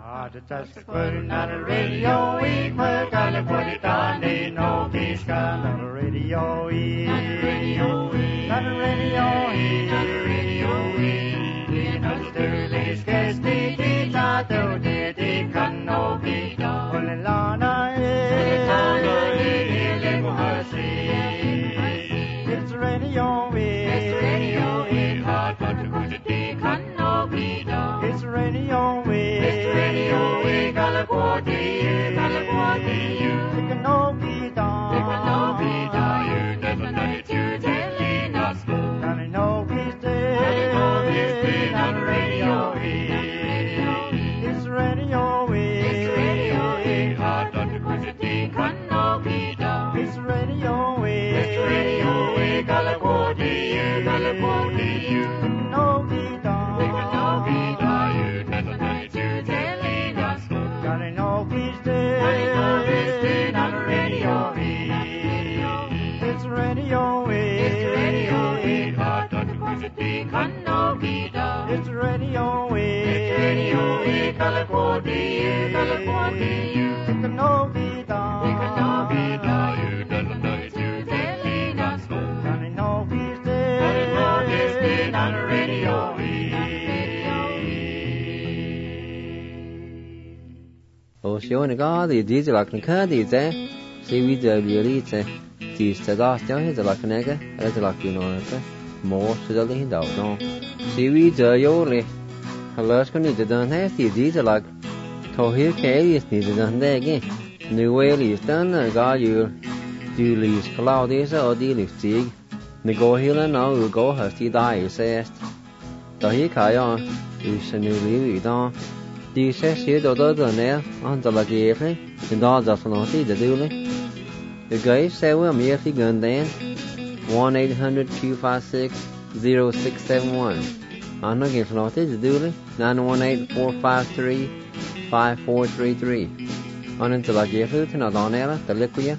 Just putting on the radio, we put on the put it on, they know this kind of radio, on the radio, on the radio, on the radio, in the Sterling's guest, they did not do, they can no be done. Well, Lana, it's radio, it's radio, it's hard, but the good they can no be done. It's radio, California, California, it can no be done. It can no be done. You never know it, you telling us. And I know he's dead. And I know he's dead on the radio. It's radio. It's radio. Hard on the good thing can no be done. It's radio. It's radio. California, California, it can no be done. It can no be done. You never know it, you telling us. And I know he's dead. And I know he's dead on the radio. It's radio. It's radio. Hard on the good thing can no be done. It's radio. It's radio. California, California, it can no be done. It can no be done. You never know it, you telling us. And I know he's dead. And I know he's dead on the radio. Ocean God, the diesel like the candy, see we the really say, the last young is like an egg, as like you know, more to the lead out. No, see we the only. Alaska need to done has the diesel like, to hear carriers need to done there again. New way is done, and got you do leaves cloudies or deal is dig. The go hill and now will go has the die says. The he carry on, is a new leave on. The says here the other nail on the lucky and all the philosophy the duly. The guy say well, me if you gun then 1-800-256-0671. I'm not getting philosophy the duly 918-453-5433. On into the Jeffrey to not on air, the liquid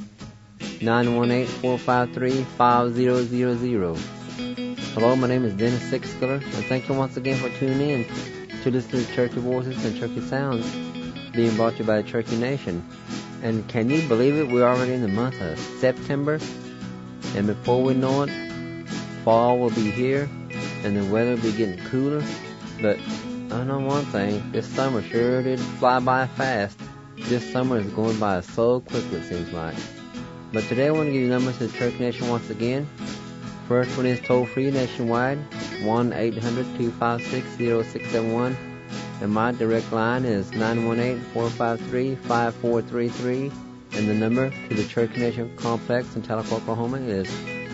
918-453-5000. Hello, my name is Dennis Sixskiller, and thank you once again for tuning in to listen to Turkey Voices and Turkey Sounds being brought to you by the Turkey Nation. And can you believe it? We're already in the month of September, and before we know it, fall will be here, and the weather will be getting cooler. But I know one thing, this summer sure did fly by fast. This summer is going by so quickly, it seems like. But today I want to give you numbers to the Turkey Nation once again. First one is toll-free nationwide, 1-800-256-0671. And my direct line is 918-453-5433. And the number to the Turkey Nation Complex in Tulsa, Oklahoma is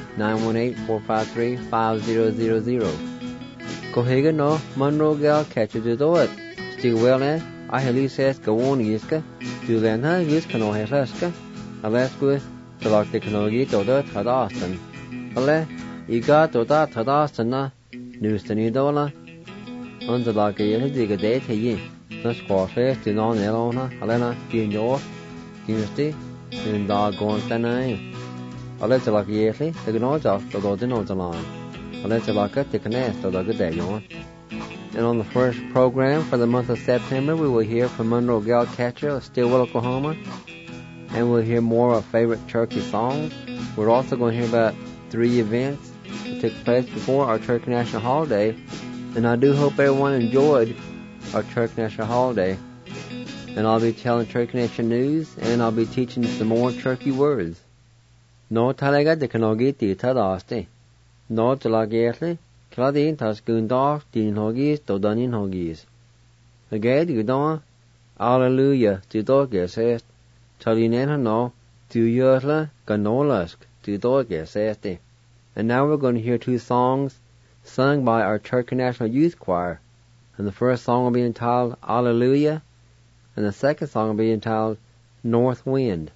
918-453-5000. Kohiga no, Monroe gal catch you to do it. Still well eh? I have least says go on yiska. Do then her yiska no hesaska. Alaska, the lock the canoe to the Tadaston. Ale, you got to that Tadaston, news to Nidola. On the lock a dig a day to ye. The squaw face to non Elona, Alena, Dean York, University, and dog going to name. I let the lock yearly, the nose off the Lord knows the line. I let the lock at the canast of the good day on. And on the first program for the month of September, we will hear from Monroe Gal Catcher of Stillwell, Oklahoma. And we'll hear more of favorite turkey songs. We're also going to hear about 3 events that took place before our Turkey National Holiday. And I do hope everyone enjoyed our Turkey National Holiday. And I'll be telling Turkey Nation news, and I'll be teaching some more turkey words. No talaga de kanogiti tadaste. No talagatli. Kladin tas gundar din hogis to danin hogis. Agad gudon. Alleluia to dorge says. Talinen no to yurla ganolask to dorge says. And now we're going to hear 2 songs sung by our Turkey National Youth Choir. And the first song will be entitled Alleluia, and the second song will be entitled North Wind.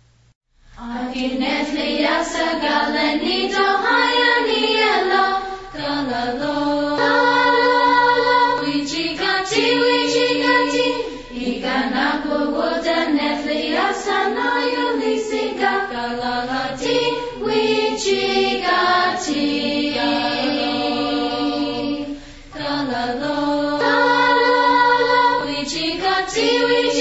We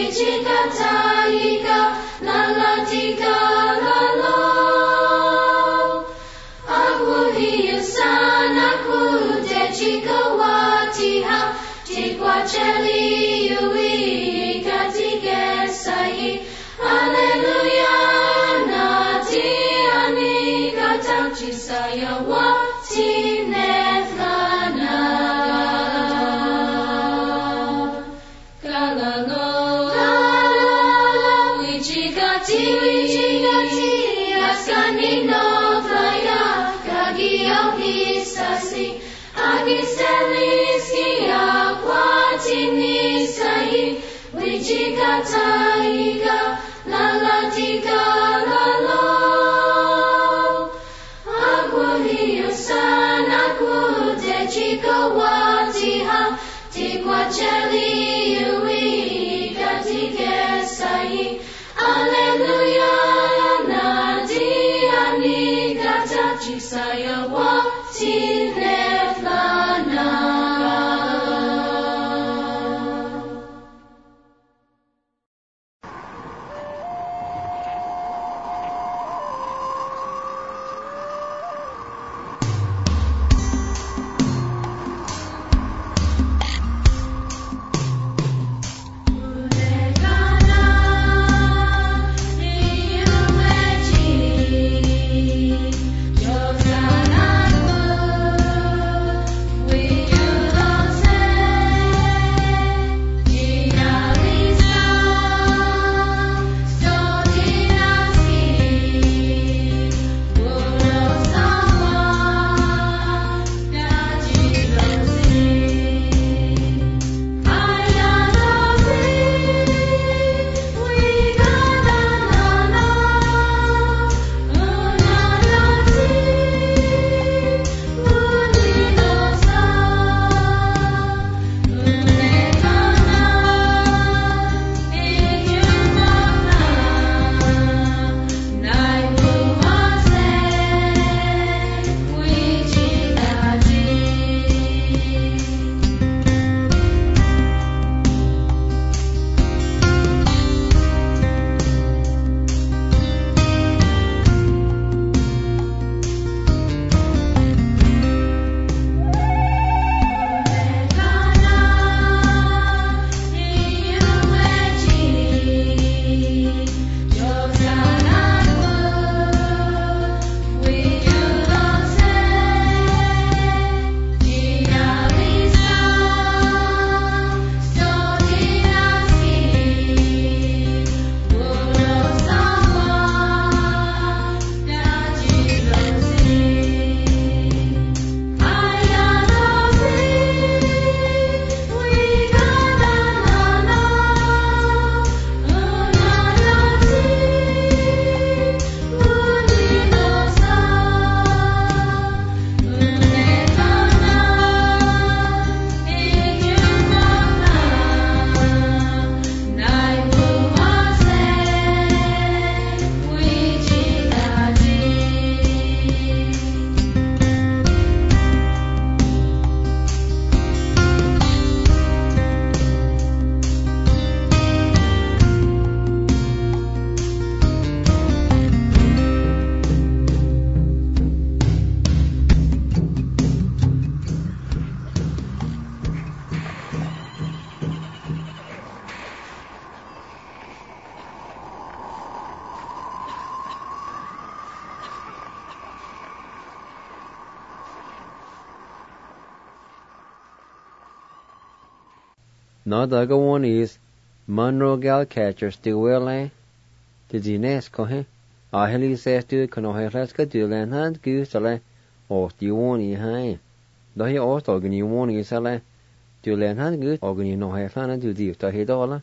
No daga one is Monroe gal catcher still well Did you nest cohe? Aheli says to Conoheslaska to Lanhand Gusale or the one ye high. Though he also organ you one is ale to Lanhand good organ you know have fun to the Tahidola.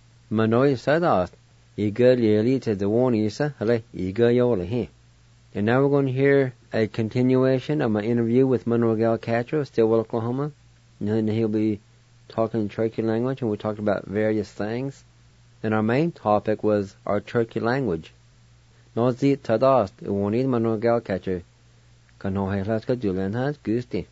Manoy said us, eager yearly to the one is a eager yola here. And now we're going to hear a continuation of my interview with Monroe gal catcher of Stillwell, Oklahoma. And then he'll be talking Cherokee language, and we talked about various things. And our main topic was our Cherokee language. Nozi tadast, uwanid Monroe gal catcher. Kanoheslaska dulenhas gusti.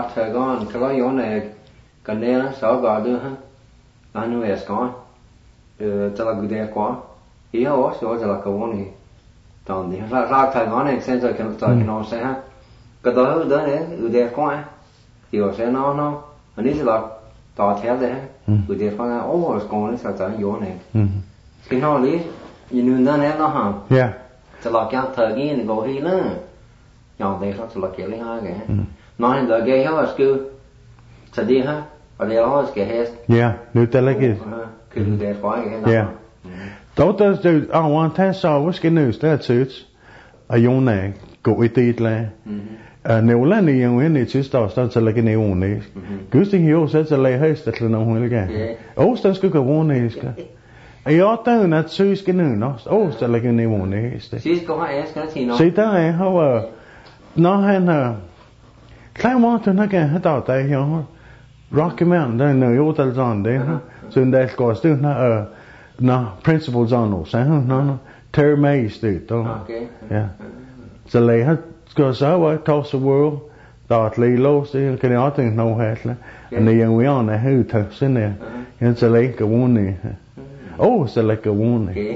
Aktagon, kala yoneg, kanela salgadu, anu eskan. cho là người quá ý họ số cho là cầu vốn thì toàn thì ra thời ngón này xem rồi cái nó sẽ ha cái đó đấy người quá thì họ sẽ nó anh ấy sẽ là tỏ theo đấy người quá ô còn nó sẽ trở vô này cái nó lý nhìn nó nè nó hả cho là cái thời gian này gọi nữa nhọn đây nó sẽ là cái hai cái nói là cái họ cứ sẽ đi ha ở đây nó cái hết nếu thế là cái người quá cái đó là từ anh thấy sao với cái news đó chứ ayong này có ý tít là nếu là này yang này chứ tao sẽ là cái này này cứ sinh hiểu sẽ là hết sẽ là nó hơi cái sẽ cứ cái này cái ở đó là chứ cái này nó sẽ là cái này này chứ có hai cái thì nó sẽ ta họ nó hay là khai món cho nó cái tao tại hiểu Rocky Mountain đây nơi ô tô zone đấy so đây có sự nó principal zone nó term maze đấy đó so lấy hết có sao vậy toss the world đợt lấy lâu sẽ cái này tiếng nào hết là này yang we on này hư thật xin nè nên sẽ lấy cái vốn này sẽ lấy cái vốn này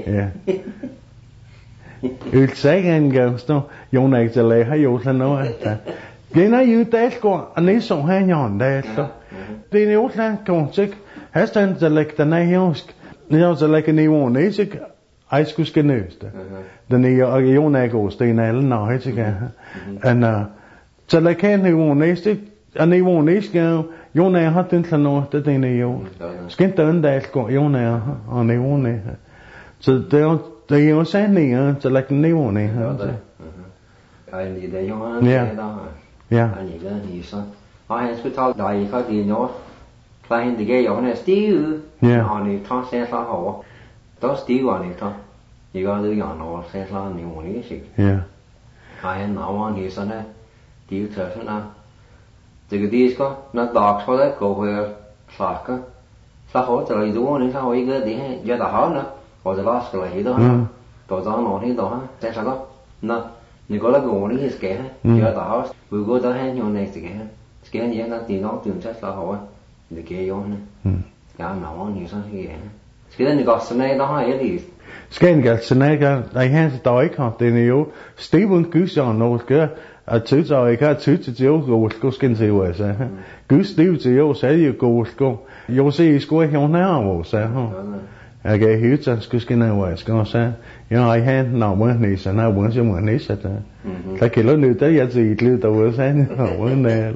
sẽ anh cái nó dùng này sẽ lấy hay dùng thân nó cái này như thế có anh ấy sống hay nhọn đây đó thì nếu là công chức hết sen sẽ lấy cái này hiểu sẽ lấy cái này vốn này chứ ai cũng cái này đó này dùng này có cái này là nào hết chứ cái anh sẽ lấy cái này vốn này chứ anh ấy vốn này cái dùng này hết tin là nó thế này dùng cái tên đây có dùng này anh ấy vốn này so they you say này sẽ lấy cái này vốn này anh đi đây dùng đó anh đi cái gì sao anh cứ thao đại cái gì nhớ lại thì cái giống này still anh đi thao xe sao họ đó still anh đi thao chỉ có đứa nhỏ nó xe sao nhiều một ít gì anh nói anh đi sao này still thật sự là cái gì có nó đọc sau đấy câu về sạc á sao họ trở lại đúng không sao ấy cái gì hay giờ đã hỏi nữa họจะ lost อะไรที่ตัวตัวจ้องนอนที่ตัวใช่ไหมนะนี่ก็แล้วก็วันนี้สเกลเยอะต่อเขาบุกตัวให้ยองในสเกลสเกลนี้นั่นตีน้องตื่นเช้าสาวอ่ะเด็กยองนะการหนาวนี่สักทีสเกลนี่ก็สมัยต้องให้ดีสเกลก็สมัยก็ไอ้แห่งต่อยเขาแต่เนี่ยสตีเวนกูสอนโน้ตก็ชื่อจอยก็ชื่อจะเจ้าก็สกินสิวะใช่ไหมกูสตีเจ้าใช้อยู่ก็有时是过向那我ใช่ฮะcái hiểu cho cái này vậy có sao nhưng ai hay nào mới này sẽ nào mới sẽ mới này sẽ tại khi lúc nữa tới giờ gì lưu tàu vừa sáng nào mới này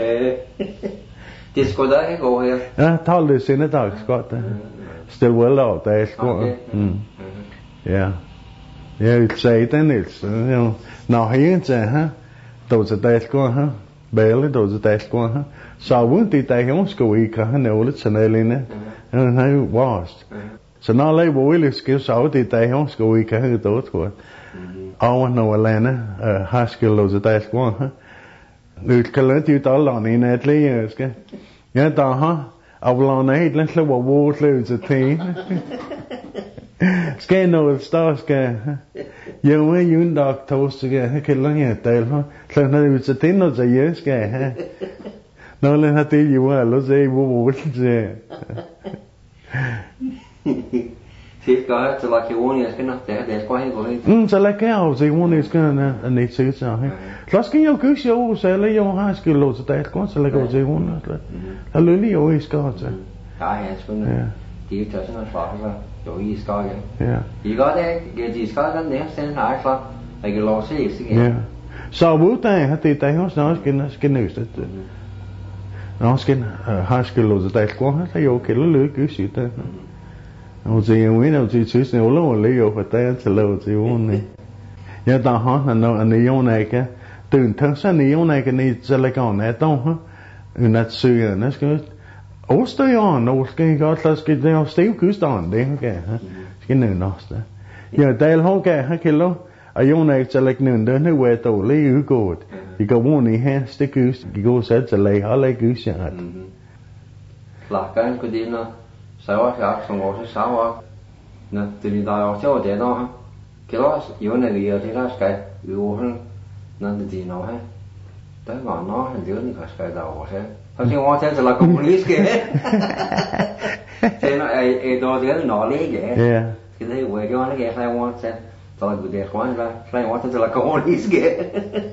thì có đấy có à thao lừa xin nó tao có still well out there có yeah say tên này nào hiểu chứ ha tàu sẽ tới có ha bé lên tàu sẽ tới có ha sau bốn tí tới không có gì cả nếu lúc sáng lên nè hay washed so nó lấy bùi lịch kiểu sáu thì tại không school cái hơi tốt của ông nó là nè high school rồi tại school ha được cái lớn tiêu tao lon này nè lấy cái nhớ tao ha ông lon này lên là bộ bộ lên rồi thì cái nó stars cái giờ mới yun đọc toast cái lớn nhà tây ha lần này sẽ tin nó sẽ nhớ cái ha nó lên hạt tiêu gì mà nó sẽ bộ bộ sẽ thì có sẽ là cái vốn này cái nó để qua hết rồi sẽ là cái ao gì vốn này cái này anh ấy xử sao hết lát cái nhau cứ show sẽ lấy nhau hai cái lô sẽ tại có sẽ là cái gì vốn đó là lưỡi liu ấy có chứ cái hết rồi thì cho nó phá ra rồi ý có cái thì có đấy cái gì có đó nếu xem lại phá cái lô sẽ cái sau bữa tay thì tay nó cái này sẽ nó cái hai cái lô sẽ tại có thấy ok lưỡi cứ xử tại ông gì ông ấy nào chỉ xử nhiều lắm mà lấy vô phải tay sẽ lâu chỉ vốn này giờ tao hỏi là nó anh ấy ông này cái từ tháng sau này ông này cái này sẽ lấy cái này tao hả nó suy nó cái stay on nó cái cái nó stay cứ on đấy cái này nó giờ tay nó cái lo ông này sẽ lấy nửa đơn hay về tàu lấy ứ cột thì cái vốn này ha stay cứ cái cô sẽ lấy họ lấy cứ sẽ là cái gì nó sao á xong rồi sao á nè từ đi đào cho để nó cái đó yếu này thì nó cái yếu hơn nên thì nó hay tới ngọn nó hình dưới thì phải đào sẽ Porque ontem se la comunista que thế nó đồ thì nó lấy cái cái đấy về cho nó cái sai ontem se la gudel quan ra sai ontem se la comunista que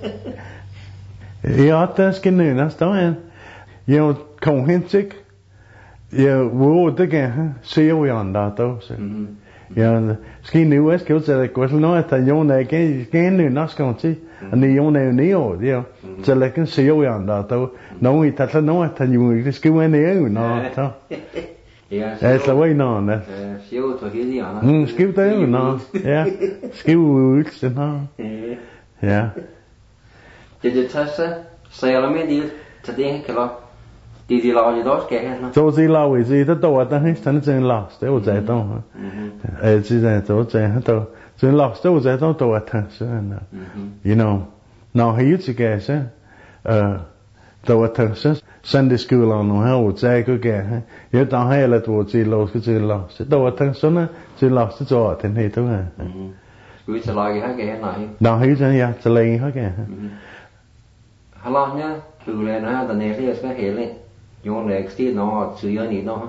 ja das genau das da ja kom hintik ja wo det kan se jo anda då så ja skin nu är skulle säga att no att jag när kan nu nas kan se ani jag när ni och ja så lägger se jo anda då no i tala no att ju det skulle nu no så ja så var nå det siêu thôi cái gì à skill det no ja skill ut det no ja det tassa sai la me til det kan de laver jo også skal her. Så de laver det der då at han stand til en last det var det då. Det er så det då. Så en last det var det då at han så you know. Now he used to get så då at han så Sunday school on no how would say good get. Jeg der har lidt hvor til lov skal til last. Då at han så til last så at han hed det. Skulle vi så lage her igen nej. Nå he så ja så længe her igen. Hallo nha, du lærer der nære skal hele. Jo next day no syr ni no.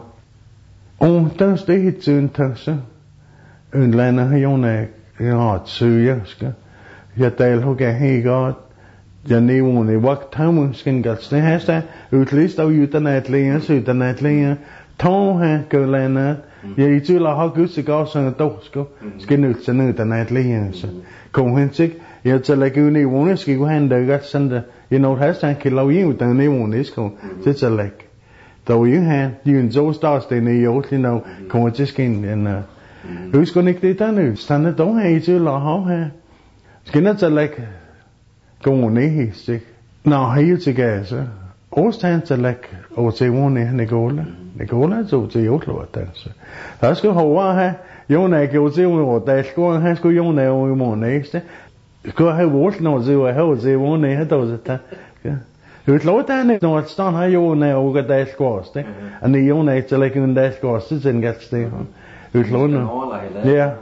Der det hit til så. En lander har jo ja syr skal. Jeg del ho ga he godt. Jeg nævner det vagt ham skal galt det her udlist af uddannelse længere tog han gølander. Jeg i tvivl har Gud sig også sådan dog skal nødt til uddannelse længere så. Kom hen sig. Jeg til at give nævner skal gå hen der godt sådan der. You know has han kan lave jo der nævner skal det til læg. Dog you han you so stars den i jo you know kommer til skin en husk ikke det der nu. Stand dog her i tvivl har her. Skal nødt til læg gå ned sig. Nå her til gas. Årstand til læg og til vone Nicola så til jo lort altså. Der skal hova her. Jona gjorde til og der skulle han skulle Jona og i morgen næste. Skulle have volt når det var her til vone her dog så. Det lort der når stand her Jona og der skåst. Og ni Jona til læg en der skåst til gas det. Det lort nu. Ja.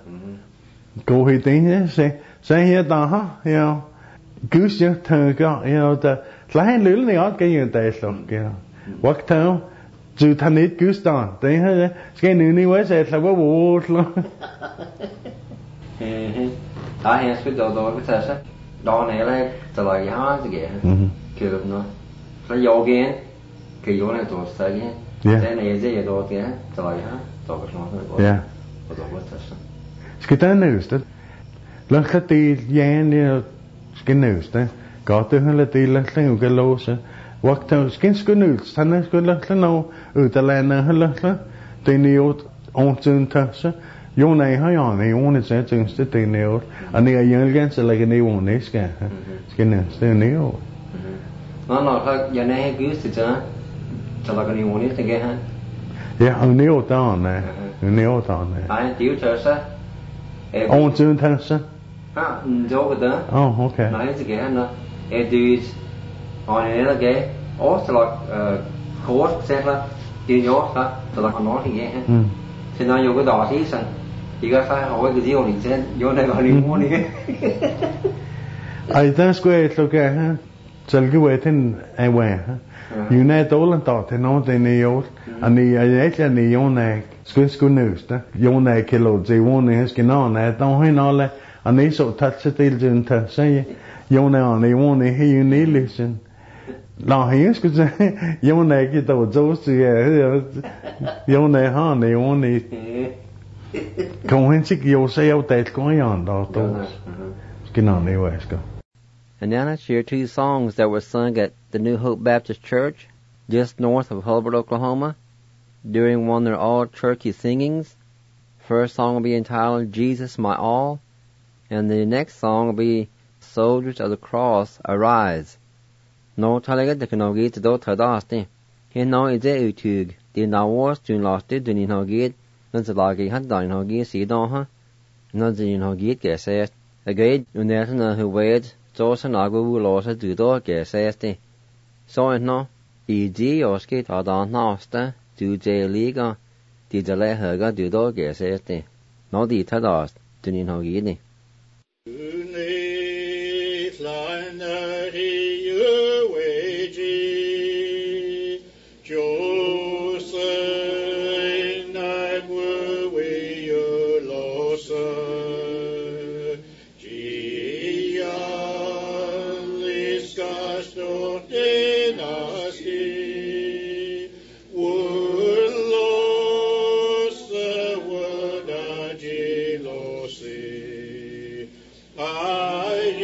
Gå hit ind så her der har ja. Gud jeg tænker ja der klein lille jeg kan der så ja. Vagt ham du tager net Gustav det her skal nu også at lave volt. Der er sgu dog det så. Dagen eller så lager jeg har det køber nu. Så jeg igen kan jo ikke dog sige. Den er det jeg dog det så lager jeg dog sådan. Ja. Og dog det så. Skal der næste. Lad det ja skal næste. Godt det hele det lad det jo låse. Vagt skal nødt han skal lade nå udlandet hele. Det er jo ontuntasse. Jo nej har jeg nej one så tænkte det er nævnt. Og det er egentlig så lægge ned one skal næste nævnt. Nå så jeg nej Gud til så lægge ned one det kan han. Ja og nævnt der nej. Nævnt der nej. Nej det er jo så. Ontuntasse. Ja, det der. Okay. Nej det kan han da. Det og en eller gav også lagt kort sætter det jo så der kan noget igen. Så når jeg går der så sådan det kan faktisk over det jo lige sådan jo der var lige morgen ikke. Ej der skulle jeg lukke her. Så det var den af hvad. Jo nej dårligt der til noget den er jo. Og ni er ikke jo nej skulle nøste. Jo nej kan lov til vågne skal nå nej der hen alle og ni så tager til den til sige jo nej og ni vågne her ni listen. Nå, jeg skulle sige, Jona ikke der var så siger, Jona har nævnt. Kom hen til jo så jeg der går jeg der. Skal nå nævne skal. And then I share 2 songs that were sung at the New Hope Baptist Church, just north of Hulbert, Oklahoma, during one of their all-churchy singings. First song will be entitled Jesus My All, and the next song will be Soldiers of the Cross Arise. Nå talega det kan noget til dog tredje. Her nå er det utug. Det er navårs du laste du din haget, når så lager jeg han din haget siden her. Når din haget kan sæt. Agad unæsen af huvet, så så nago ulåse du dog kan sæt det. Så er nå i det også der der næste du det ligger. Det der lær højere du dog kan sæt det. Nå det tredje du din haget det. jealousy. Ay,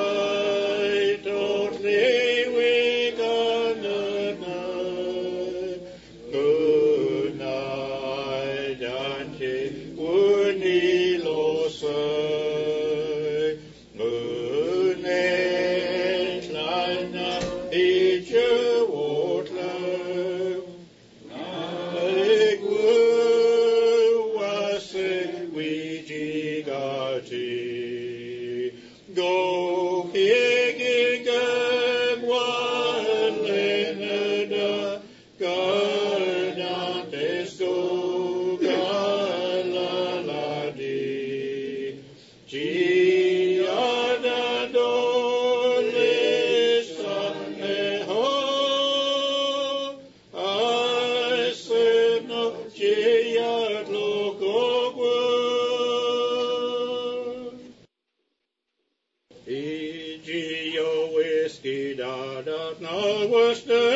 totally we gonna night. Good night, Dante, would he lose? Good night, Lina, each won't love. I was we jigati. Go higigam one lenada gardantes go galaladi. Giada dolisa eho. I said no giad logo. Igio whiskey da no was the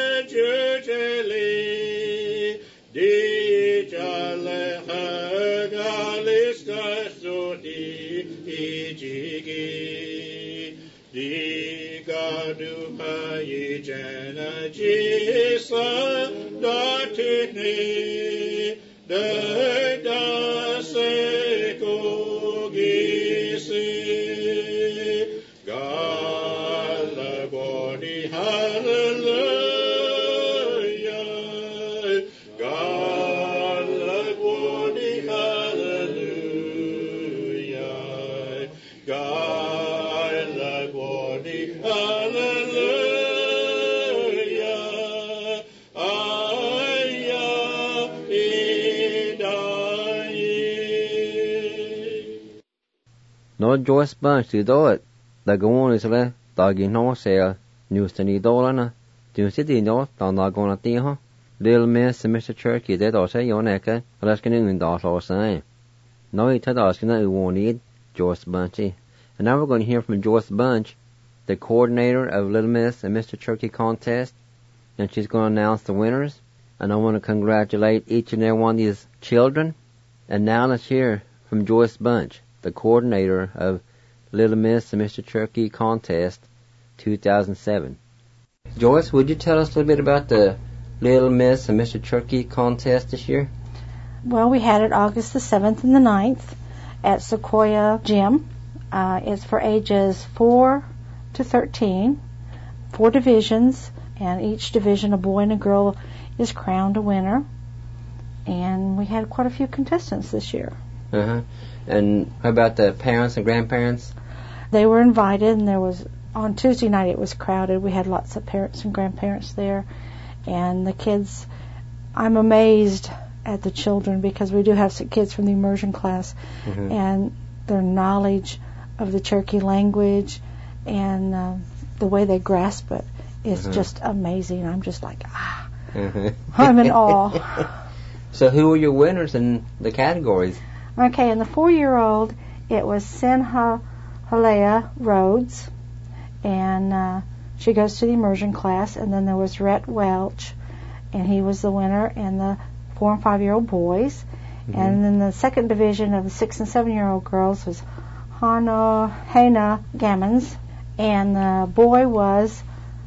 jujeli di jale hagalis gaso di ijigi di gadu hayi jana jisa datini da se kogisi. Hallelujah, God, glory, hallelujah, God, glory, hallelujah, Aya, Idai. No Joyce Bunch to do it. The go on is le, doggy no sale, news to need dollar. Do city no, don't not gonna tea, Little Miss and Mr. Turkey, that also your neck, let's get in the all say. No, he told us that we won't need Joyce Bunchy. And now we're going to hear from Joyce Bunch, the coordinator of Little Miss and Mr. Turkey contest, and she's going to announce the winners. And I want to congratulate each and every one of these children. And now let's hear from Joyce Bunch, the coordinator of Little Miss and Mr. Turkey contest 2007. Joyce, would you tell us a little bit about the Little Miss and Mr. Turkey contest this year? Well, we had it August the 7th and the 9th at Sequoia Gym. It's for ages 4 to 13, 4 divisions, and each division, a boy and a girl, is crowned a winner. And we had quite a few contestants this year. Uh-huh. And how about the parents and grandparents? They were invited, and there was, on Tuesday night it was crowded. We had lots of parents and grandparents there. And the kids, I'm amazed at the children, because we do have some kids from the immersion class, and their knowledge of the Cherokee language and the way they grasp it is just amazing. I'm just like, I'm in awe. So who were your winners in the categories? Okay, in the 4-year-old, it was Sinha Halea Rhodes, and she goes to the immersion class. And then there was Rhett Welch, and he was the winner, and the 4 and 5-year-old boys. And then the second division of the 6 and 7-year-old girls was Hannah Gammons, and the boy was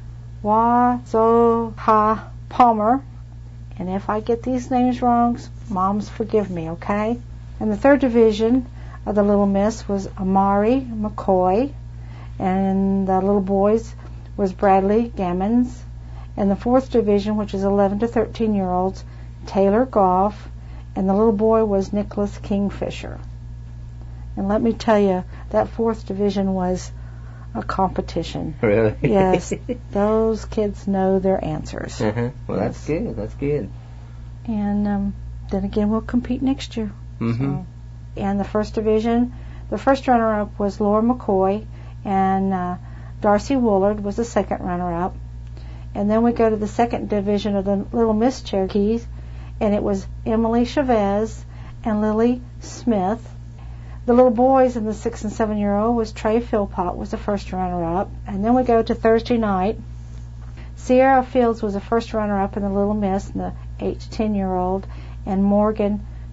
Wazoha Palmer. And if I get these names wrong, moms, forgive me, okay? And the third division of the Little Miss was Amari McCoy, and the little boys was Bradley Gammons. And the fourth division, which is 11 to 13-year-olds, Taylor Goff, and the little boy was Nicholas Kingfisher. And let me tell you, that fourth division was a competition. Really? Yes. Those kids know their answers. Well, yes. That's good. And then again, we'll compete next year. So. And the first division, the first runner-up was Laura McCoy, and Darcy Woolard was the second runner-up. And then we go to the second division of the Little Miss Cherokees, and it was Emily Chavez and Lily Smith. The little boys in the 6 and 7-year-old was Trey Philpott was the first runner-up. And then we go to Thursday night. Sierra Fields was the first runner-up in the Little Miss in the 8 to 10-year-old, and Morgan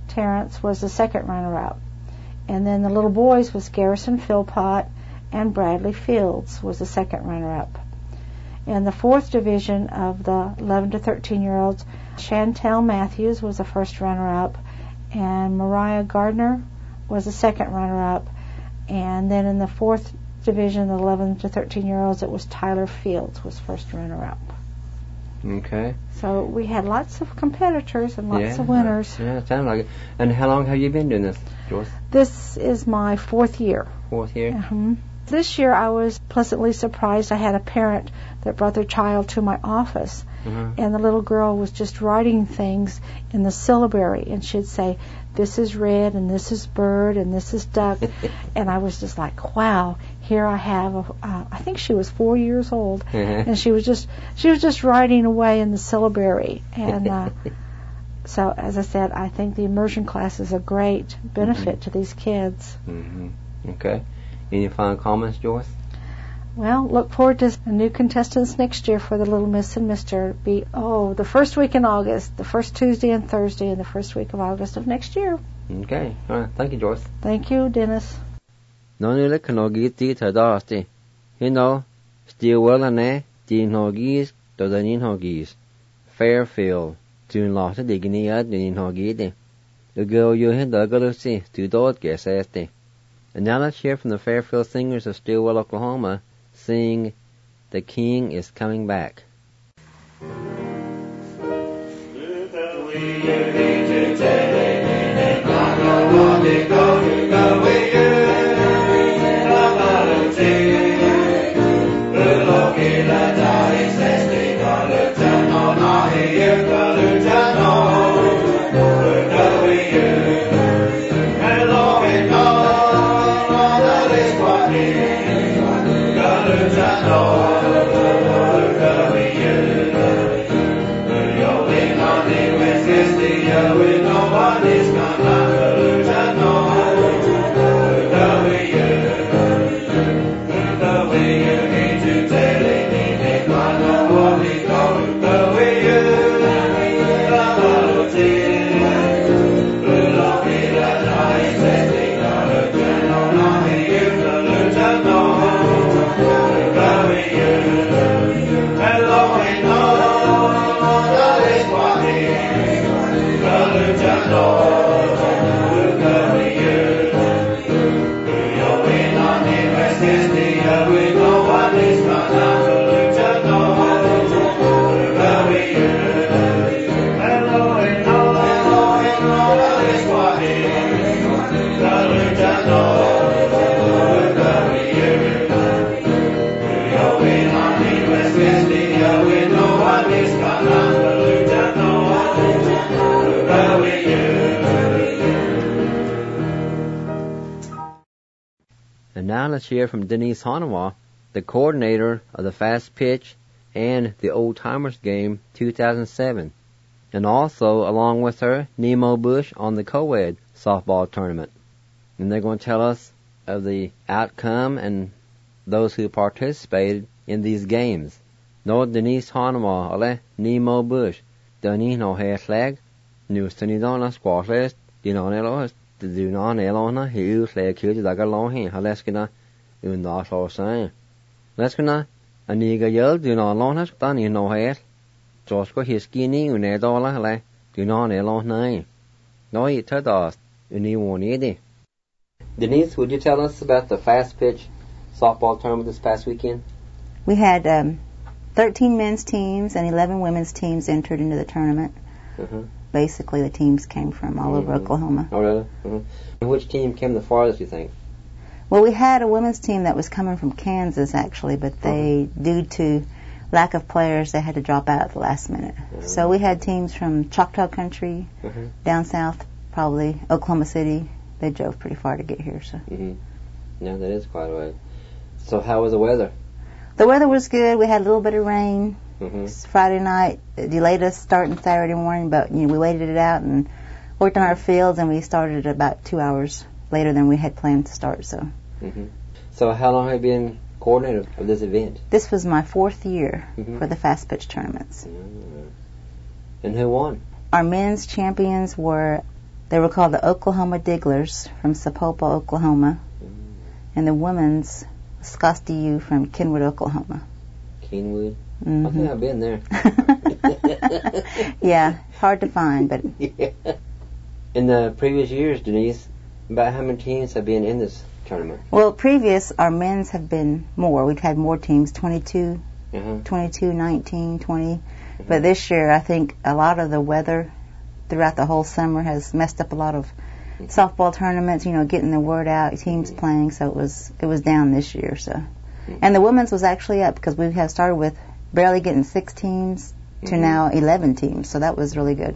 Terrence was the second runner-up. And then the little boys was Garrison Philpott and Bradley Fields was the second runner-up. In the fourth division of the 11 to 13-year-olds, Chantel Matthews was the first runner-up, and Mariah Gardner was the second runner-up. And then in the fourth division, the 11 to 13-year-olds, it was Tyler Fields was first runner-up. Okay. So we had lots of competitors and lots of winners. Yeah, it sounds like it. And how long have you been doing this, Joyce? This is my fourth year. Fourth year? Mm-hmm. This year I was pleasantly surprised. I had a parent that brought their child to my office, and the little girl was just writing things in the syllabary, and she'd say, this is red, and this is bird, and this is duck. And I was just like, wow, here I have, I think she was 4 years old, and she was just writing away in the syllabary. And so, as I said, I think the immersion class is a great benefit to these kids. Okay. Any final comments, Joyce? Well, look forward to new contestants next year for the Little Miss and Mr. The first week in August, the first Tuesday and Thursday in the first week of August of next year. Okay. All right. Thank you, Joyce. Thank you, Dennis. Nonule kanogiti tadasti. Stilwell ane, din hogis, dodanin hogis. Fairfield, tun lata digni ad din hogidi. The girl you had the galusi, to dot gesesti. And now let's hear from the Fairfield Singers of Stilwell, Oklahoma, sing The King is Coming Back. And now let's hear from Denise Hanawa, the coordinator of the Fast Pitch and the Old Timers Game 2007, and also, along with her, Nemo Bush on the co-ed softball tournament. And they're going to tell us of the outcome and those who participated in these games. No Denise Hanawa, ole Nemo Bush, Dani no hair slag, news to Nidona squash list, Dinonelo. The do not elona who play cute like a long hand, Haleskina, in the also saying. Leskina, a nigger yell, do not alone has done in no hair. Josko his skinny, un edola, like, do not alone nine. No, you tell us, uni won't eat. Denise, would you tell us about the Fast Pitch softball tournament this past weekend? We had 13 men's teams and 11 women's teams entered into the tournament. Basically, the teams came from all over Oklahoma. Oh, really? And which team came the farthest, you think? Well, we had a women's team that was coming from Kansas, actually, but they, due to lack of players, they had to drop out at the last minute. So we had teams from Choctaw Country, down south, probably Oklahoma City. They drove pretty far to get here. So. Yeah, that is quite a way. So how was the weather? The weather was good. We had a little bit of rain. Friday night, it delayed us starting Saturday morning, but we waited it out and worked on our fields, and we started about 2 hours later than we had planned to start. So, So how long have you been coordinator of this event? This was my 4th year for the Fast Pitch tournaments. And who won? Our men's champions were They were called the Oklahoma Digglers from Sapulpa, Oklahoma. And the women's Scotty U from Kenwood, Oklahoma. Kenwood? Mm-hmm. I think I've been there. Yeah, hard to find, but... Yeah. In the previous years, Denise, about how many teams have been in this tournament? Well, our men's have been more. We've had more teams, 22, 22, 19, 20. But this year, I think a lot of the weather throughout the whole summer has messed up a lot of softball tournaments, getting the word out, teams playing, so it was down this year. So, and the women's was actually up because we have started with barely getting 6 teams to now 11 teams, so that was really good.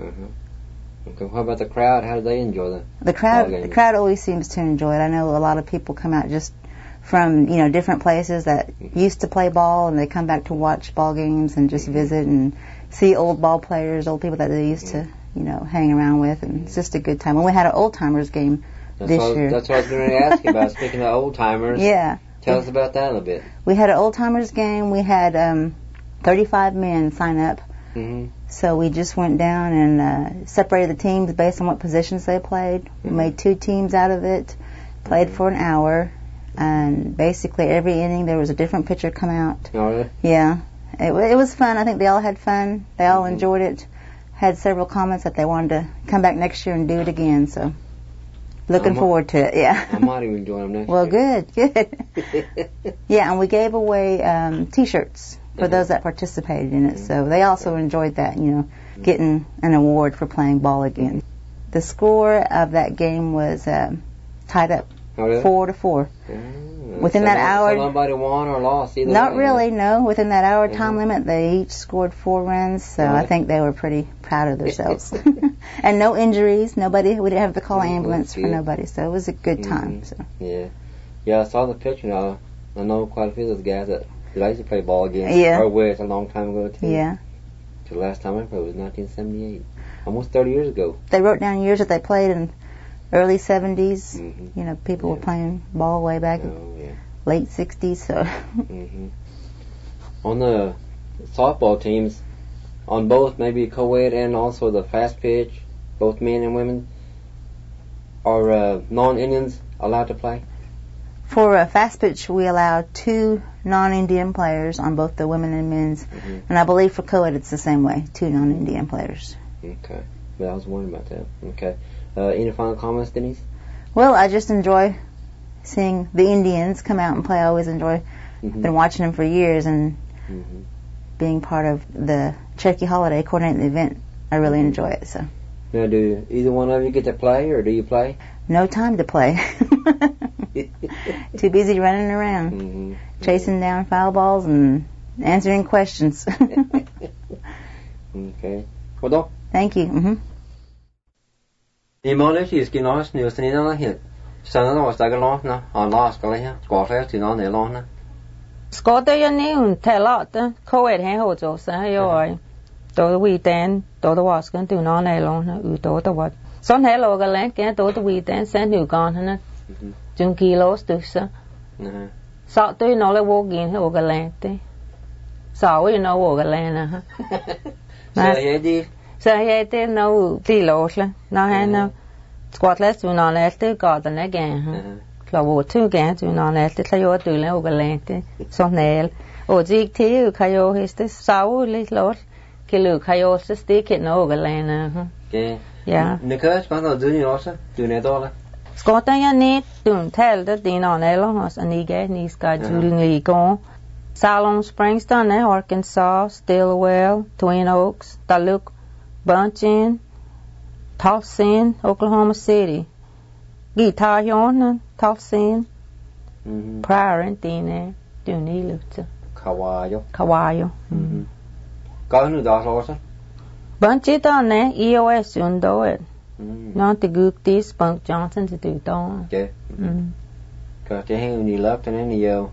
Okay, what about the crowd? How do they enjoy the crowd? The crowd always seems to enjoy it. I know a lot of people come out just from different places that used to play ball, and they come back to watch ball games and just visit and see old ball players, old people that they used to hang around with, and it's just a good time. And we had an old timers game this year. That's what I was going to ask you about. Speaking of old timers, yeah, tell us about that a little bit. We had an old timers game. We had 35 men sign up. So we just went down and separated the teams based on what positions they played. We made 2 teams out of it, played for an hour, and basically every inning there was a different pitcher come out. Oh, really? Yeah. It was fun. I think they all had fun. They all enjoyed it. Had several comments that they wanted to come back next year and do it again. So looking forward to it. Yeah. I might even join them next year. Well, good. Yeah, and we gave away T-shirts for those that participated in it. So they also enjoyed that, getting an award for playing ball again. The score of that game was tied up 4-4. Within that hour, so nobody won or lost either. Not really, no. Within that hour time limit, they each scored 4 runs, so I think they were pretty proud of themselves. And no injuries, nobody. We didn't have to call an ambulance for nobody, so it was a good time. So. Yeah, I saw the picture. I know quite a few of those guys that I used to play ball again. Yeah. Or with a long time ago too. Yeah. The last time I played was 1978, almost 30 years ago. They wrote down years that they played in early 70s. People were playing ball way back in late 60s. So. On the softball teams, on both maybe co-ed and also the fast pitch, both men and women, are non-Indians allowed to play? For a fast pitch, we allowed 2 non-Indian players on both the women and men's, and I believe for co-ed it's the same way, 2 non-Indian players. Okay, but I was wondering about that. Okay, any final comments, Denise? Well, I just enjoy seeing the Indians come out and play. I always enjoy. Been watching them for years, and being part of the Cherokee Holiday, coordinating the event, I really enjoy it. So. Now, do either one of you get to play, or do you play? No time to play. Too busy running around, chasing down foul balls and answering questions. Okay. Well done. Thank you. Imorgon ska ni nu så ni har helt. Sen då ska jag låna alla ska jag gå för till någon låna. Ska det ju nu tillåta covid här hos oss här jag. Då weekend då det var ska du någon låna ut då det var. Sån här låga läge då det weekend sen nu kan han. 1 kilo stussa. Så då är några vågin här och läte. Så är några våga läna. Så jag det nå till årsla. När han skotlas du någon läte gatan igen. Klarar 2 gånger du någon läte så jag du lä och läte. Så näl. Och gick till kan jag häste så lite låt. Kilo kan jag så stick några läna. Okej. Ja. Nikas kan du ni också? Du är dålig. Skotten jag net du tälde dina eller hos Aniga ni ska julni gå. Salon Springs done Arkansas, Stillwell, Twin Oaks, Duluth, Bunchen, Tulsa, Oklahoma City. Guitar Jordan, Tulsa. Prior dine du ni lute. Caballo. Có nu đó rồi. Bunchen done EOS undo it. Not the good this Spunk Johnson to do don't. Okay. Có cái hàng ni lấp cho nên nhiều.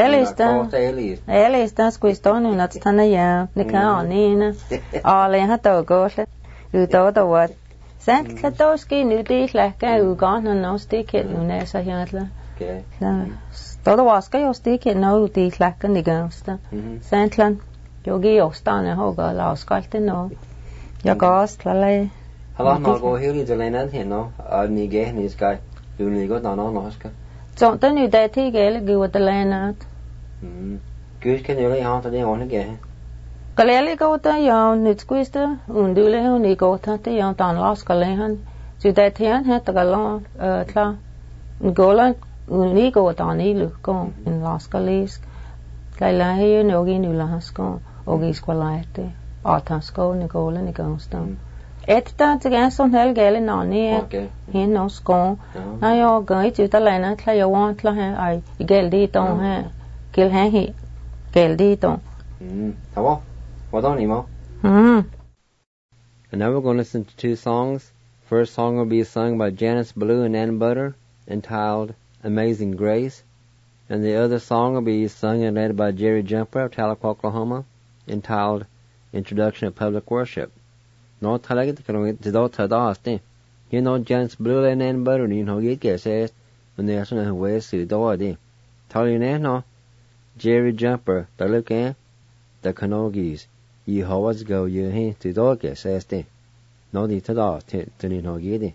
Elista squiston nuts tanaya. Nika nina. All in hat go. Du to the what? Saint Klatoski nu dit läka ugan och no stick it nu näsa hjärtla. Okay. Då det var ska jag stick it no dit läka ni ganska. Saintland. Jag ger oss stanna höga la skalte no. Jag gas lale. Hala na go hili de lena heno ni ge ni ska du ni go na no ska. So then you that he gale go with the land. Gus kan ju ha ta de on ge. Kalele go ta ya nit squista undule ho ni go ta te ya tan las kalehan. So that han het ta galon klar. Gola ni go ta ni lu go in las kales. Kaila he no gi nu las go og squalaite. Atasko ni gola ni go stam. Etta tigan son hel gale nani hin no sko na yo gai chu ta lena kla yo want la ha ai gel di ton ha kil ha hi gel di ton Hello, what on emo? And now we're going to listen to two songs. First song will be sung by Janice Blue and Ann Butter, entitled Amazing Grace. And the other song will be sung and led by Jerry Jumper of Tahlequah, Oklahoma, entitled Introduction of Public Worship. No talaga to do ta daste. You know Janice Blue and Ann Butter, you know get says when they are so way to do it. Tell you no Jerry Jumper, the look the Canogis. You always go you hin to dog says they. No need to do to ni no get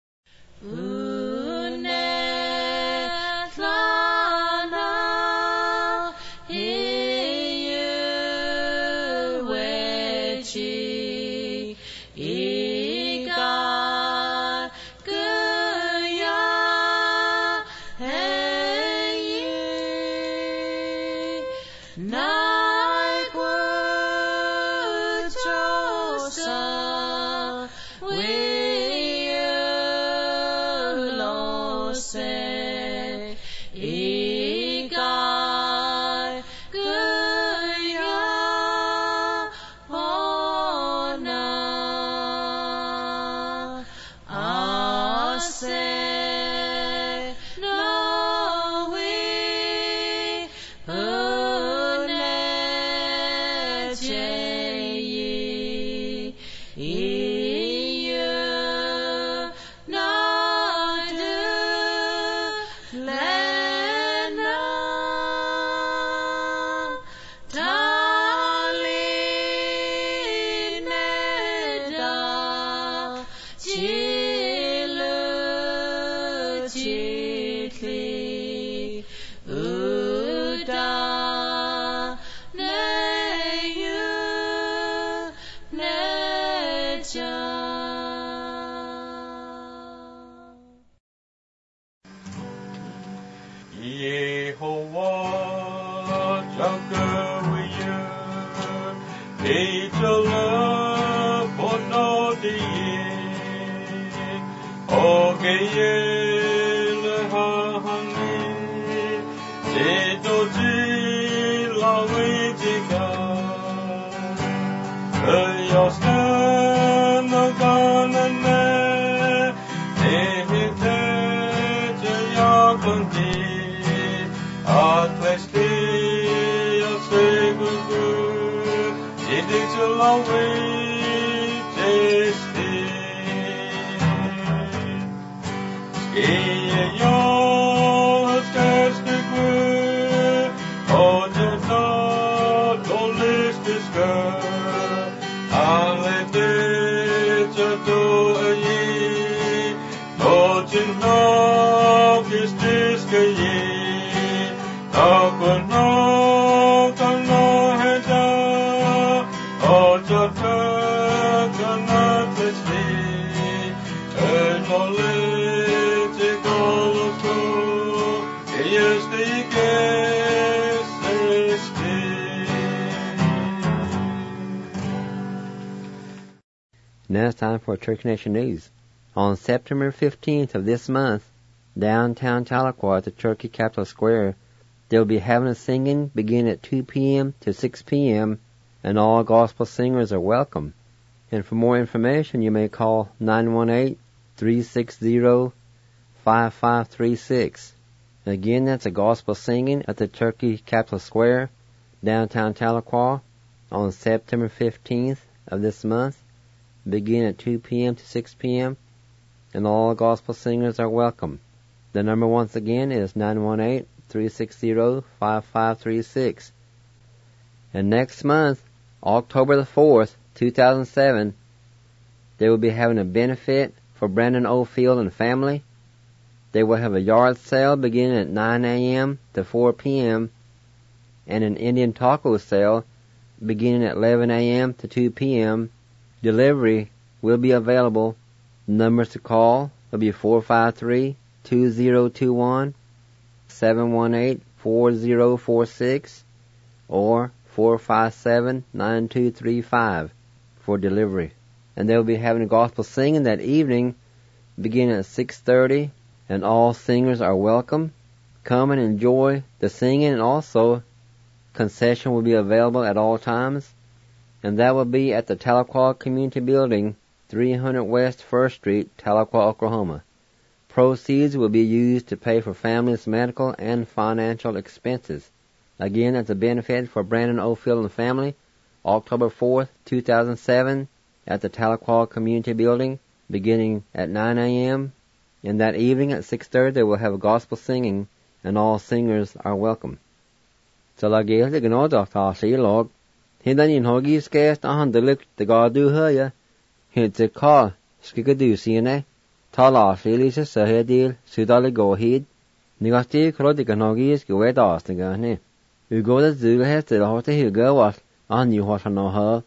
Now it's time for Church Nation News. On September 15th of this month, downtown Tahlequah at the Turkey Capitol Square, they'll be having a singing beginning at 2 p.m. to 6 p.m., and all gospel singers are welcome. And for more information, you may call 918-360-5536. Again, that's a gospel singing at the Turkey Capitol Square, downtown Tahlequah, on September 15th of this month, begin at 2 p.m. to 6 p.m., and all gospel singers are welcome. The number once again is 918-360-5536. And next month, October the 4th, 2007, They will be having a benefit for Brandon Oldfield and family. They will have a yard sale beginning at 9 a.m. to 4 p.m. and an Indian taco sale beginning at 11 a.m. to 2 p.m. Delivery will be available. Numbers to call will be 453-2021, 718-4046, or 457-9235 for delivery. And they will be having a gospel singing that evening beginning at 6:30, and all singers are welcome. Come and enjoy the singing, and also concession will be available at all times, and that will be at the Tahlequah Community Building, 300 West 1st Street, Tahlequah, Oklahoma. Proceeds will be used to pay for families' medical and financial expenses. Again, that's a benefit for Brandon Oldfield and family, October 4th, 2007, at the Tahlequah Community Building, beginning at 9 a.m., and that evening at 6:30 they will have a gospel singing, and all singers are welcome. So la gale the gno doctor see log. Hindan in hogi skast on the look the god do her ya. Hit the call, skikadu sine. Tala Felisa Sahedil, Sudali Gohid. Nigasti Krodi Ganogis go wet off the gun. You go to Zulu has the hotel who go was on you what I know her.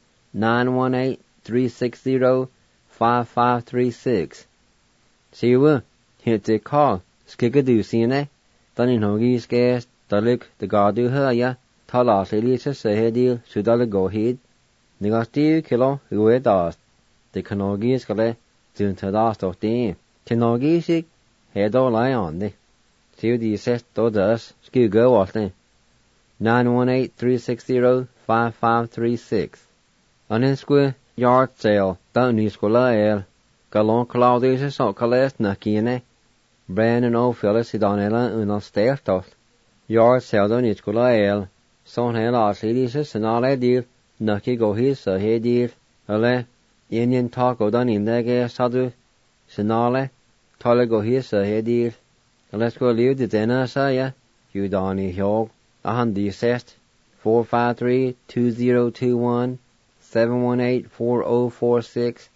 918-360-5536. See you, hit the call, skikadu sine. Then in hogi skast. The look the god do her ya, Tala Felisa Sahedil, Sudali Gohid. Nigasti kilo who wet off. The Kanogis gale. Soon to last of the Tinogisic, head all lie on the. See the set to us, ski go off the 918-360-5536. On in square yard sale, down in school air. Galon Claudius so calest nakine. Brandon Oldfield Sidonella uno staff toss. Yard sale down in school air. Son hell cities and all ideal. Nucky go his a head deal. Ale. Indian taco done in there, Sadu, Sinale, Tolego his a headir. Let's go leave the dinner, saya. You Donny Hog, a handy assessed. 453-2021, 718-4046,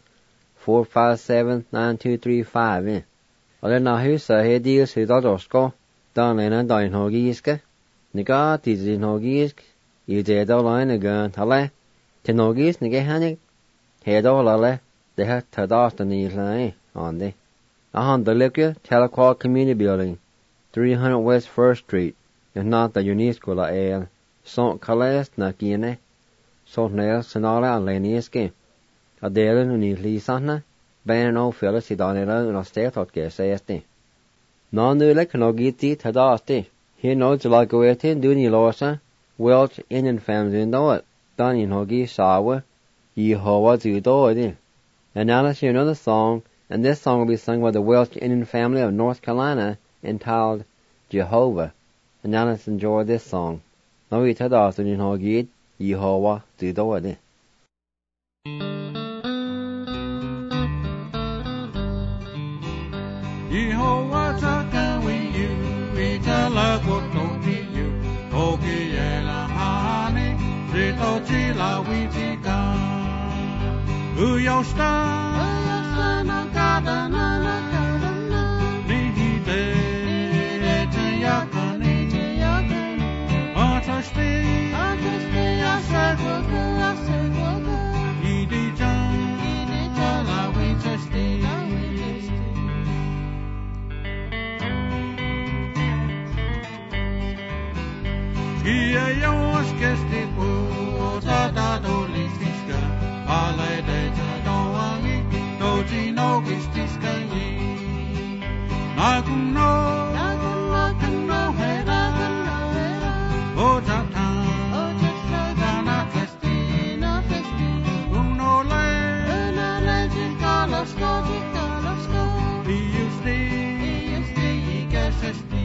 457-9235. Well, now here's a headir, Sidodosko, Don Lena Dine Hogiska. Niga, Tizin Hogisk, you did all line again, Tale, Tinogis, Nigahanik. Head all alle, they had Tadas and Isla on the. On the liquor, Tahlequah Community Building, 300 West 1st Street, if not the UNESCO la ale, Sont Calais, Nakine, Sont Nail, Sonala, and Laniaski. A Dalen and Isli Sana, Ban and Oldfield, Sidonella, and a state of Gessasti. Non do like no giti Tadasti. He knows like waiting, doing Losa, Welsh Indian family know it, done in Hogi, Sawa. Yehovah Zudodi. And now let's hear another song, and this song will be sung by the Welsh Indian family of North Carolina, entitled Jehovah. And now let's enjoy this song. Now we tell us in Hogid, Yehovah Zudodi. Yehovah Taka with you, we tell us what to you. Hogi Ela Hani, Rito Chila Witika. Your star, no kadana, Nihite, Yakani, Artasti, I said, Idijan, La Winchesti. Ia yours, Kestipu, Tadadoliska. Ale de doangi, doji no gistiskani. Naguno, hera, Ojata, Dana Festi, Uno le, Jikalasko, Iusti, Igesesti.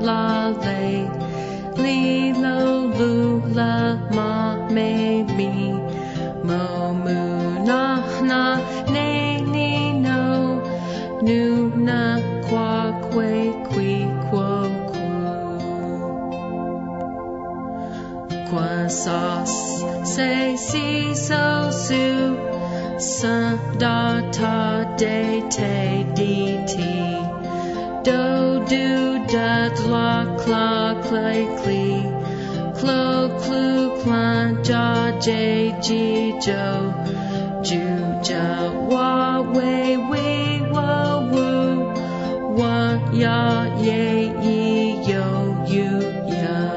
la le, li lo lu la ma me me, mo mu na na ne ni no, nu na qua que qui quo qua sa se si so su, sa da ta de te di ti, do do da la cla clay clee, clo clu clan ja j g jo, ju ja wa we wa woo, wa ya ye ye yo you ya.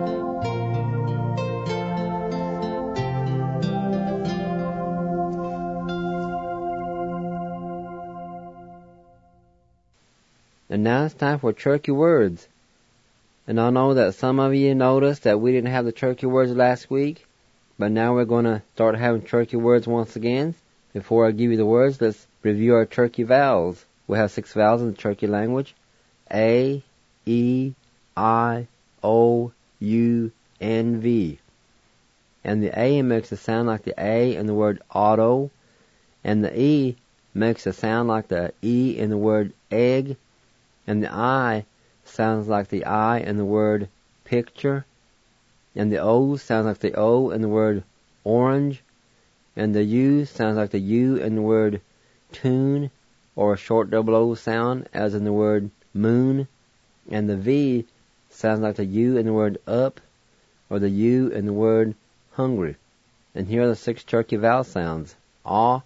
And now it's time for Turkey Words. And I know that some of you noticed that we didn't have the Turkey Words last week, but now we're going to start having Turkey Words once again. Before I give you the words, let's review our Turkey vowels. We have 6 vowels in the Turkey language: A, E, I, O, U, N, V. And the A makes a sound like the A in the word auto, and the E makes a sound like the E in the word egg, and the I sounds like the I in the word picture, and the O sounds like the O in the word orange, and the U sounds like the U in the word tune, or a short double O sound as in the word moon, and the V sounds like the U in the word up, or the U in the word hungry. And here are the 6 Turkey vowel sounds: A,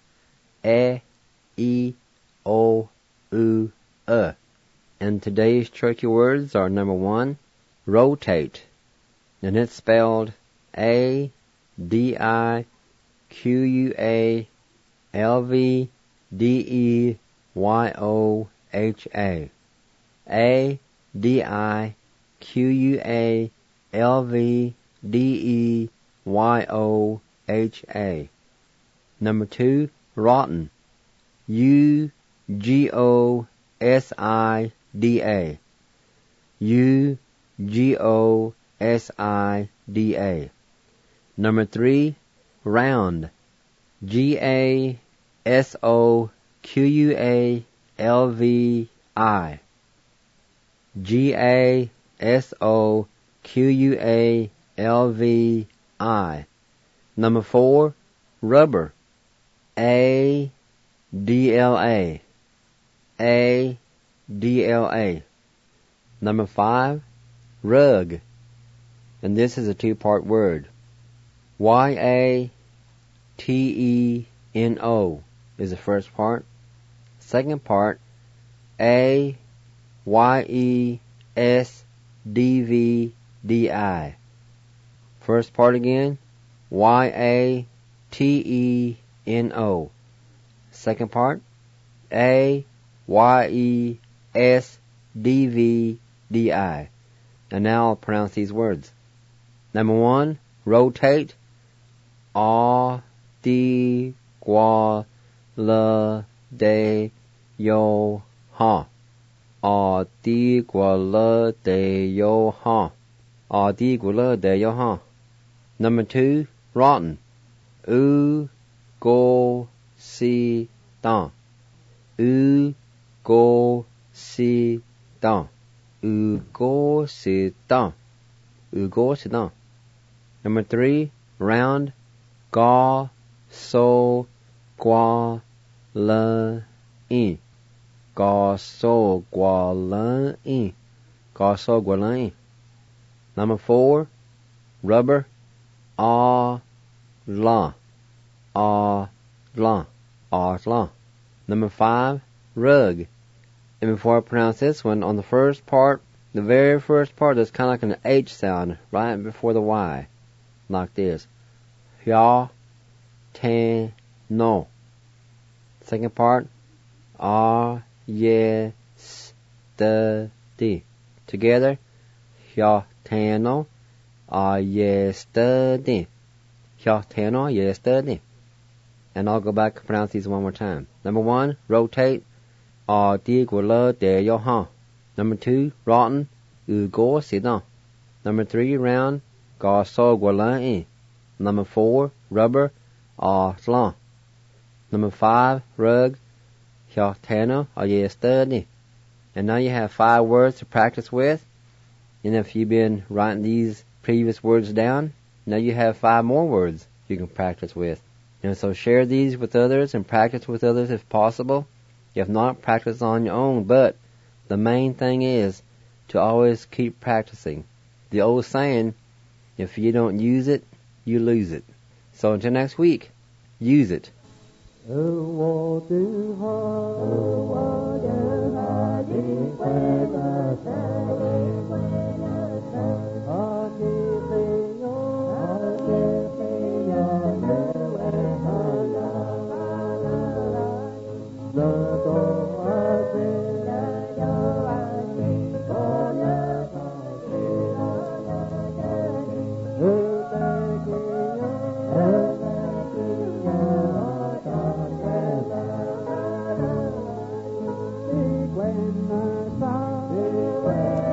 E, O, U, And today's Turkey words are: number 1, rotate. And it's spelled A-D-I-Q-U-A-L-V-D-E-Y-O-H-A. A-D-I-Q-U-A-L-V-D-E-Y-O-H-A. Number 2, rotten. U-G-O-S-I-D-A. U-G-O-S-I-D-A. Number 3, round. G-A-S-O-Q-U-A-L-V-I. G-A-S-O-Q-U-A-L-V-I. Number 4, rubber. A-D-L-A. A-D-L-A. Number 5, rug. And this is a 2-part word. Y-A-T-E-N-O is the first part. Second part, A-Y-E-S-D-V-D-I. First part again, Y-A-T-E-N-O. Second part, A-Y-E-S-D-V-D-I. And now I'll pronounce these words. Number 1, rotate. A-D-Gua-La-De-Yo-Ha. A-D-Gua-La-De-Yo-Ha. A-D-Gua-La-De-Yo-Ha. Number 2, rotten. U-Go-Si-Dan. U-Go-Si-Dan. U-Go-Si-Dan. U-Go-Si-Dan. Number 3, round. Ga-so-gua-la-in. Ga-so-gua-la-in. Ga-so-gua-la-in. Number 4, rubber. Ah-la. Ah-la. Ah-la. Number 5, rug. And before I pronounce this one, on the first part, the very first part, there's kind of like an H sound right before the Y. Like this. Ya, te, no. Second part, ah, ye, study. Together, ya, te, no, ah, ye, study. Ya, te, no, ye, study. And I'll go back and pronounce these one more time. Number 1, rotate. A-D-Gua-La-De-Yo-Ha. Number 2, rotten. go sidan. Number 3, round, ga so gwalan e. Number 4, rubber, slan. Number 5, rug, tano, study. And now you have 5 words to practice with. And if you've been writing these previous words down, now you have 5 more words you can practice with. And so share these with others and practice with others if possible. If not, practice on your own. But the main thing is to always keep practicing. The old saying, if you don't use it, you lose it. So until next week, use it. When I saw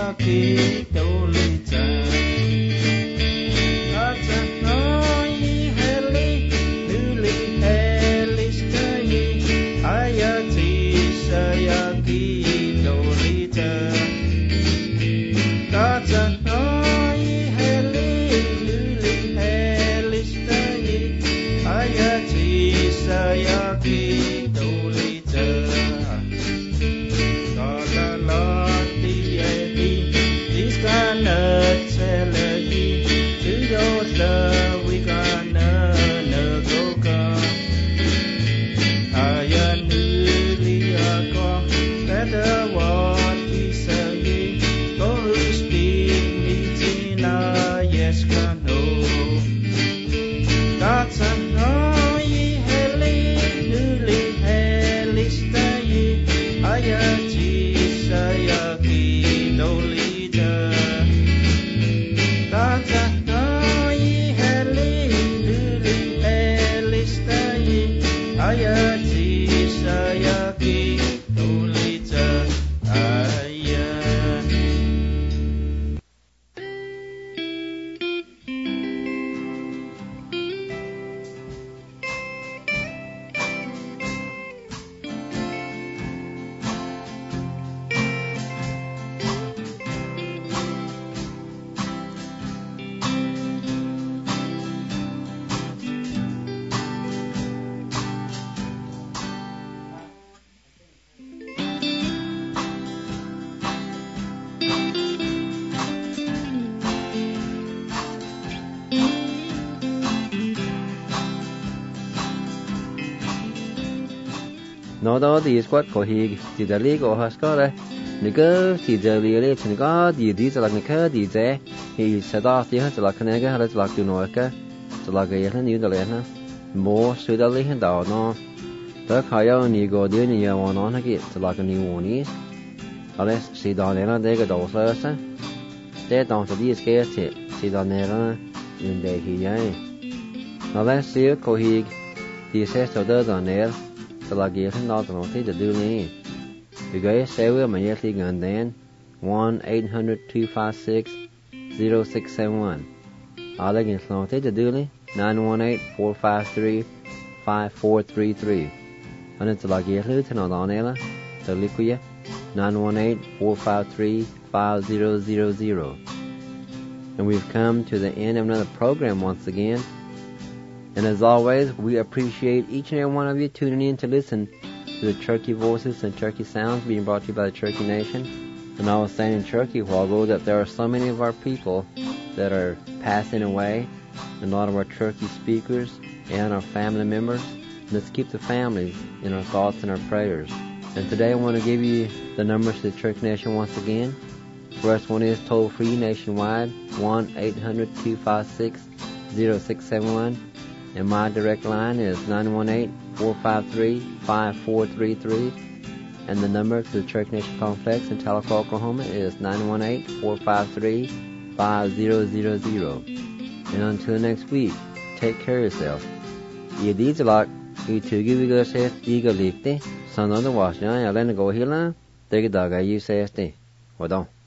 Nó đó thì squat có hì thì đã lý có hết có đấy. Nếu cứ thì giờ lý lý thì có gì sẽ là người khác gì thế thì sẽ đó thì hết sẽ là cái này cái hay là chuyện nói cái sẽ là cái gì như đó là nó mua sự đó lý hết đó nó đó khai áo ni có điều ni mà nó cái sẽ là cái ni muốn ở đây sẽ đó này là cái đầu sơ á để tao sẽ đi cái sẽ đó này là những đề thì vậy nó là sẽ có hì thì sẽ sau đó này sẽ là cái hết đó nó thấy được điều này vì cái sẽ với mà nhớ thì gần đến 1-800-256-0671 ở đây những số thấy được điều này 918-453-5433 anh sẽ là cái hết nó đó này là từ lý kia 918-453-5000. And we've come to the end of another program once again. And as always, we appreciate each and every one of you tuning in to listen to the Cherokee voices and Cherokee sounds being brought to you by the Cherokee Nation. And I was saying in Cherokee a while ago that there are so many of our people that are passing away, and a lot of our Cherokee speakers and our family members. Let's keep the families in our thoughts and our prayers. And today I want to give you the numbers to the Cherokee Nation once again. First one is toll-free nationwide, 1-800-256-0671. And my direct line is 918-453-5433. And the number to the Cherokee Nation Complex in Tahlequah, Oklahoma is 918-453-5000. And until next week, take care of yourself. You did a lot. You two give you say you go live. Son of the wash, I let go here. Take a dog. You say, stay. Well done.